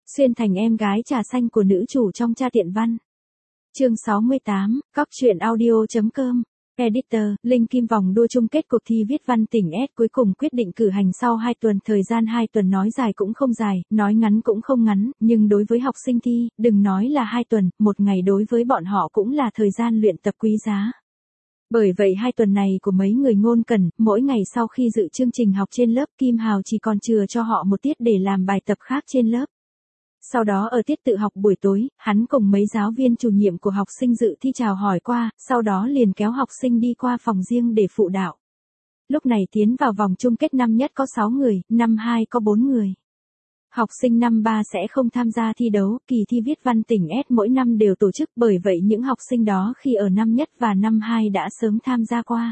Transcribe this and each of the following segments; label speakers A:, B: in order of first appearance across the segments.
A: Xuyên thành em gái trà xanh của nữ chủ trong Cha Tiện Văn. Chương 68, Cóc truyện audio.com. Editor, Linh Kim vòng đua chung kết cuộc thi viết văn tỉnh S cuối cùng quyết định cử hành sau 2 tuần. Thời gian 2 tuần nói dài cũng không dài, nói ngắn cũng không ngắn, nhưng đối với học sinh thi, đừng nói là 2 tuần, 1 ngày đối với bọn họ cũng là thời gian luyện tập quý giá. Bởi vậy 2 tuần này của mấy người Ngôn Cẩn, mỗi ngày sau khi dự chương trình học trên lớp, Kim Hào chỉ còn chừa cho họ một tiết để làm bài tập khác trên lớp. Sau đó ở tiết tự học buổi tối, hắn cùng mấy giáo viên chủ nhiệm của học sinh dự thi chào hỏi qua, sau đó liền kéo học sinh đi qua phòng riêng để phụ đạo. Lúc này tiến vào vòng chung kết năm nhất có 6 người, năm 2 có 4 người. Học sinh năm 3 sẽ không tham gia thi đấu, kỳ thi viết văn tỉnh S mỗi năm đều tổ chức, bởi vậy những học sinh đó khi ở năm nhất và năm 2 đã sớm tham gia qua.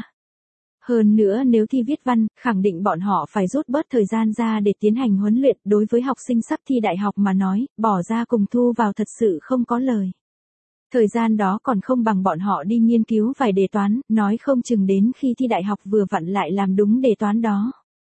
A: Hơn nữa nếu thi viết văn, khẳng định bọn họ phải rút bớt thời gian ra để tiến hành huấn luyện. Đối với học sinh sắp thi đại học mà nói, bỏ ra cùng thu vào thật sự không có lời. Thời gian đó còn không bằng bọn họ đi nghiên cứu vài đề toán, nói không chừng đến khi thi đại học vừa vặn lại làm đúng đề toán đó.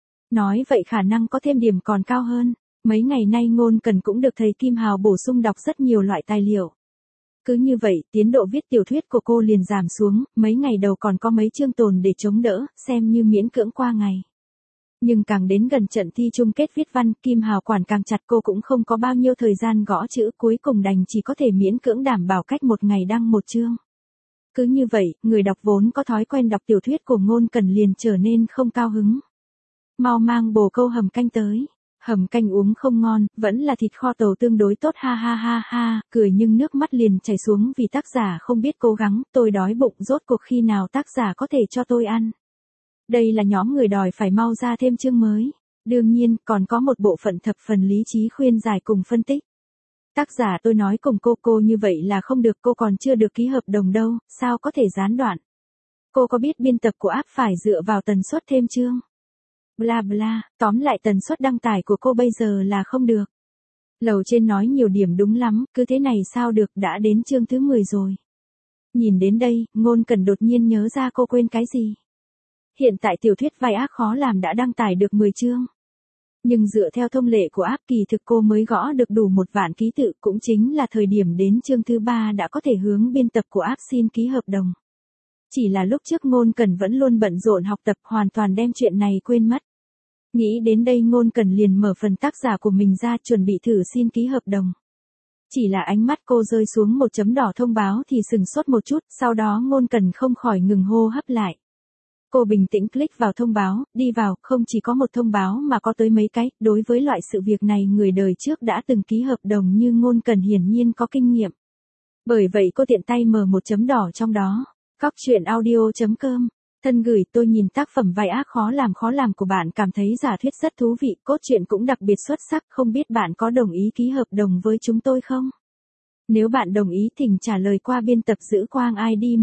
A: Nói vậy khả năng có thêm điểm còn cao hơn. Mấy ngày nay Ngôn Cẩn cũng được thầy Kim Hào bổ sung đọc rất nhiều loại tài liệu. Cứ như vậy, tiến độ viết tiểu thuyết của cô liền giảm xuống, mấy ngày đầu còn có mấy chương tồn để chống đỡ, xem như miễn cưỡng qua ngày. Nhưng càng đến gần trận thi chung kết viết văn, Kim Hào quản càng chặt, cô cũng không có bao nhiêu thời gian gõ chữ, cuối cùng đành chỉ có thể miễn cưỡng đảm bảo cách một ngày đăng một chương. Cứ như vậy, người đọc vốn có thói quen đọc tiểu thuyết của Ngôn Cẩn liền trở nên không cao hứng. Mau mang bồ câu hầm canh tới. Hầm canh uống không ngon, vẫn là thịt kho tàu tương đối tốt, ha ha ha ha, cười nhưng nước mắt liền chảy xuống vì tác giả không biết cố gắng. Tôi đói bụng, rốt cuộc khi nào tác giả có thể cho tôi ăn. Đây là nhóm người đòi phải mau ra thêm chương mới. Đương nhiên, còn có một bộ phận thập phần lý trí khuyên giải cùng phân tích. Tác giả tôi nói cùng cô như vậy là không được, cô còn chưa được ký hợp đồng đâu, sao có thể gián đoạn. Cô có biết biên tập của app phải dựa vào tần suất thêm chương. Bla bla, tóm lại tần suất đăng tải của cô bây giờ là không được. Lầu trên nói nhiều điểm đúng lắm, cứ thế này sao được, đã đến chương thứ 10 rồi. Nhìn đến đây, Ngôn Cẩn đột nhiên nhớ ra cô quên cái gì. Hiện tại tiểu thuyết vai ác khó làm đã đăng tải được 10 chương. Nhưng dựa theo thông lệ của app kỳ thực cô mới gõ được đủ 1 vạn ký tự, cũng chính là thời điểm đến chương thứ 3 đã có thể hướng biên tập của app xin ký hợp đồng. Chỉ là lúc trước Ngôn Cẩn vẫn luôn bận rộn học tập, hoàn toàn đem chuyện này quên mất. Nghĩ đến đây Ngôn Cẩn liền mở phần tác giả của mình ra chuẩn bị thử xin ký hợp đồng. Chỉ là ánh mắt cô rơi xuống một chấm đỏ thông báo thì sừng sốt một chút, sau đó Ngôn Cẩn không khỏi ngừng hô hấp lại. Cô bình tĩnh click vào thông báo, đi vào, không chỉ có một thông báo mà có tới mấy cái. Đối với loại sự việc này người đời trước đã từng ký hợp đồng như Ngôn Cẩn hiển nhiên có kinh nghiệm. Bởi vậy cô tiện tay mở một chấm đỏ trong đó. Cóc truyện audio.com. Thân gửi, tôi nhìn tác phẩm vai ác khó làm của bạn cảm thấy giả thuyết rất thú vị, cốt truyện cũng đặc biệt xuất sắc, không biết bạn có đồng ý ký hợp đồng với chúng tôi không? Nếu bạn đồng ý thỉnh trả lời qua biên tập Dữ Quang ID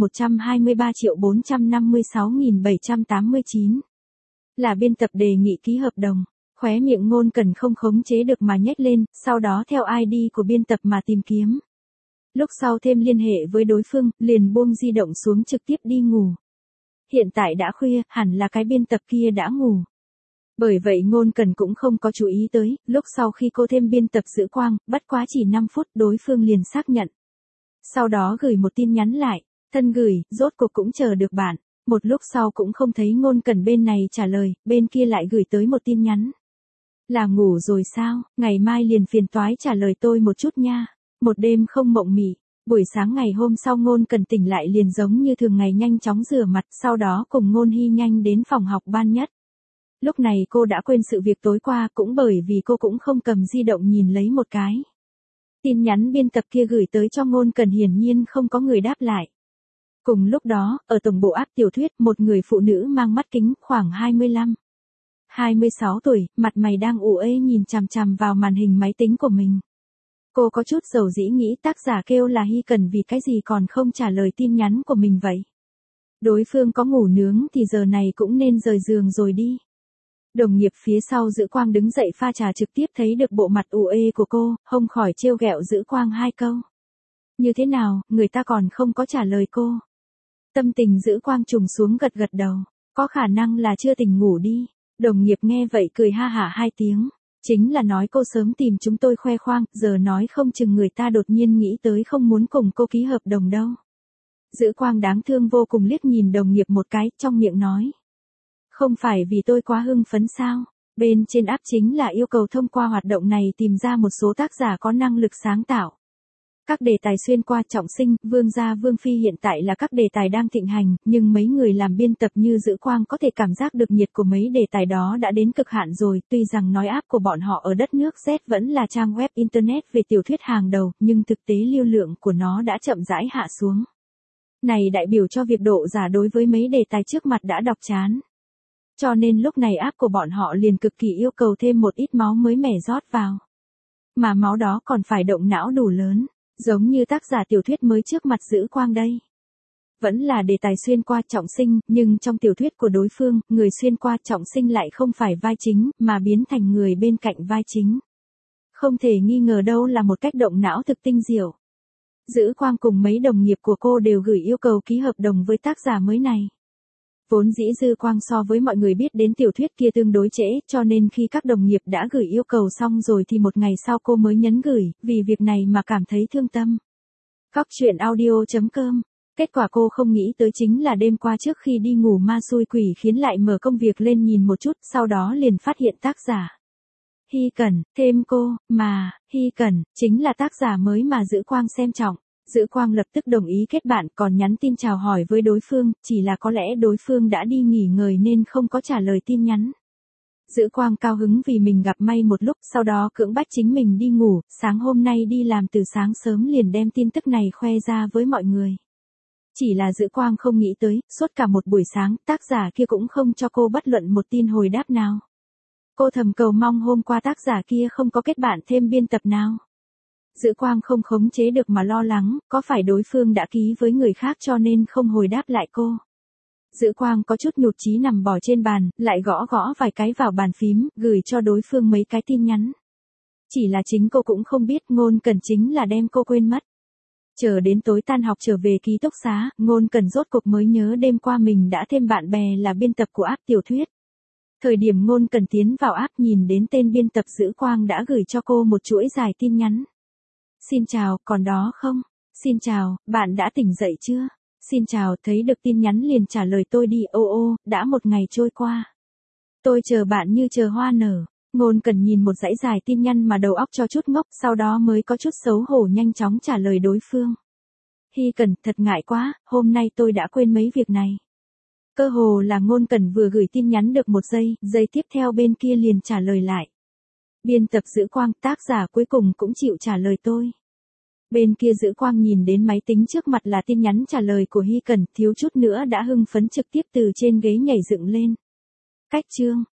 A: 123.456.789. Là biên tập đề nghị ký hợp đồng, khóe miệng Ngôn Cẩn không khống chế được mà nhếch lên, sau đó theo ID của biên tập mà tìm kiếm. Lúc sau thêm liên hệ với đối phương, liền buông di động xuống trực tiếp đi ngủ. Hiện tại đã khuya, hẳn là cái biên tập kia đã ngủ. Bởi vậy Ngôn Cẩn cũng không có chú ý tới, lúc sau khi cô thêm biên tập Dữ Quang, bất quá chỉ 5 phút đối phương liền xác nhận. Sau đó gửi một tin nhắn lại, thân gửi, rốt cuộc cũng chờ được bạn. Một lúc sau cũng không thấy Ngôn Cẩn bên này trả lời, bên kia lại gửi tới một tin nhắn. Là ngủ rồi sao, ngày mai liền phiền toái trả lời tôi một chút nha. Một đêm không mộng mị. Buổi sáng ngày hôm sau Ngôn Cẩn tỉnh lại liền giống như thường ngày nhanh chóng rửa mặt, sau đó cùng Ngôn Hy nhanh đến phòng học ban nhất. Lúc này cô đã quên sự việc tối qua, cũng bởi vì cô cũng không cầm di động nhìn lấy một cái. Tin nhắn biên tập kia gửi tới cho Ngôn Cẩn hiển nhiên không có người đáp lại. Cùng lúc đó, ở tổng bộ app tiểu thuyết, một người phụ nữ mang mắt kính, khoảng 26 tuổi, mặt mày đang ủ ê nhìn chằm chằm vào màn hình máy tính của mình. Cô có chút dầu dĩ nghĩ tác giả kêu là Hy Cần vì cái gì còn không trả lời tin nhắn của mình vậy. Đối phương có ngủ nướng thì giờ này cũng nên rời giường rồi đi. Đồng nghiệp phía sau Dữ Quang đứng dậy pha trà trực tiếp thấy được bộ mặt ủ ê của cô, không khỏi trêu ghẹo Dữ Quang 2 câu. Như thế nào, người ta còn không có trả lời cô. Tâm tình Dữ Quang trùng xuống gật gật đầu, có khả năng là chưa tỉnh ngủ đi. Đồng nghiệp nghe vậy cười ha hả 2 tiếng. Chính là nói cô sớm tìm chúng tôi khoe khoang, giờ nói không chừng người ta đột nhiên nghĩ tới không muốn cùng cô ký hợp đồng đâu. Dữ Quang đáng thương vô cùng liếc nhìn đồng nghiệp một cái, trong miệng nói. Không phải vì tôi quá hưng phấn sao? Bên trên áp chính là yêu cầu thông qua hoạt động này tìm ra một số tác giả có năng lực sáng tạo. Các đề tài xuyên qua trọng sinh, vương gia vương phi hiện tại là các đề tài đang thịnh hành, nhưng mấy người làm biên tập như Dữ Quang có thể cảm giác được nhiệt của mấy đề tài đó đã đến cực hạn rồi, tuy rằng nói áp của bọn họ ở đất nước Z vẫn là trang web Internet về tiểu thuyết hàng đầu, nhưng thực tế lưu lượng của nó đã chậm rãi hạ xuống. Này đại biểu cho việc độ giả đối với mấy đề tài trước mặt đã đọc chán. Cho nên lúc này áp của bọn họ liền cực kỳ yêu cầu thêm một ít máu mới mẻ rót vào. Mà máu đó còn phải động não đủ lớn. Giống như tác giả tiểu thuyết mới trước mặt Dữ Quang đây. Vẫn là đề tài xuyên qua trọng sinh, nhưng trong tiểu thuyết của đối phương, người xuyên qua trọng sinh lại không phải vai chính, mà biến thành người bên cạnh vai chính. Không thể nghi ngờ đâu là một cách động não thực tinh diệu. Dữ Quang cùng mấy đồng nghiệp của cô đều gửi yêu cầu ký hợp đồng với tác giả mới này. Vốn dĩ Dữ Quang so với mọi người biết đến tiểu thuyết kia tương đối trễ, cho nên khi các đồng nghiệp đã gửi yêu cầu xong rồi thì một ngày sau cô mới nhấn gửi, vì việc này mà cảm thấy thương tâm. Góc truyện audio.com. Kết quả cô không nghĩ tới chính là đêm qua trước khi đi ngủ ma xui quỷ khiến lại mở công việc lên nhìn một chút, sau đó liền phát hiện tác giả. Hy Cẩn, thêm cô, mà, Hy Cẩn, chính là tác giả mới mà Dữ Quang xem trọng. Dữ Quang lập tức đồng ý kết bạn, còn nhắn tin chào hỏi với đối phương, chỉ là có lẽ đối phương đã đi nghỉ ngơi nên không có trả lời tin nhắn. Dữ Quang cao hứng vì mình gặp may một lúc, sau đó cưỡng bách chính mình đi ngủ, sáng hôm nay đi làm từ sáng sớm liền đem tin tức này khoe ra với mọi người. Chỉ là Dữ Quang không nghĩ tới, suốt cả một buổi sáng, tác giả kia cũng không cho cô bất luận một tin hồi đáp nào. Cô thầm cầu mong hôm qua tác giả kia không có kết bạn thêm biên tập nào. Dữ Quang không khống chế được mà lo lắng, có phải đối phương đã ký với người khác cho nên không hồi đáp lại cô. Dữ Quang có chút nhụt chí nằm bò trên bàn, lại gõ gõ vài cái vào bàn phím, gửi cho đối phương mấy cái tin nhắn. Chỉ là chính cô cũng không biết Ngôn Cẩn chính là đem cô quên mất. Chờ đến tối tan học trở về ký túc xá, Ngôn Cẩn rốt cuộc mới nhớ đêm qua mình đã thêm bạn bè là biên tập của app tiểu thuyết. Thời điểm Ngôn Cẩn tiến vào app nhìn đến tên biên tập Dữ Quang đã gửi cho cô một chuỗi dài tin nhắn. Xin chào, còn đó không? Xin chào, bạn đã tỉnh dậy chưa? Xin chào, thấy được tin nhắn liền trả lời tôi đi, ô, đã một ngày trôi qua. Tôi chờ bạn như chờ hoa nở. Ngôn Cẩn nhìn một dãy dài tin nhắn mà đầu óc cho chút ngốc, sau đó mới có chút xấu hổ nhanh chóng trả lời đối phương. Hy Cẩn, thật ngại quá, hôm nay tôi đã quên mấy việc này. Cơ hồ là Ngôn Cẩn vừa gửi tin nhắn được một giây tiếp theo bên kia liền trả lời lại. Biên tập Dữ Quang, tác giả cuối cùng cũng chịu trả lời tôi. Bên kia Dữ Quang nhìn đến máy tính trước mặt là tin nhắn trả lời của Hy Cẩn, thiếu chút nữa đã hưng phấn trực tiếp từ trên ghế nhảy dựng lên. Cách chương.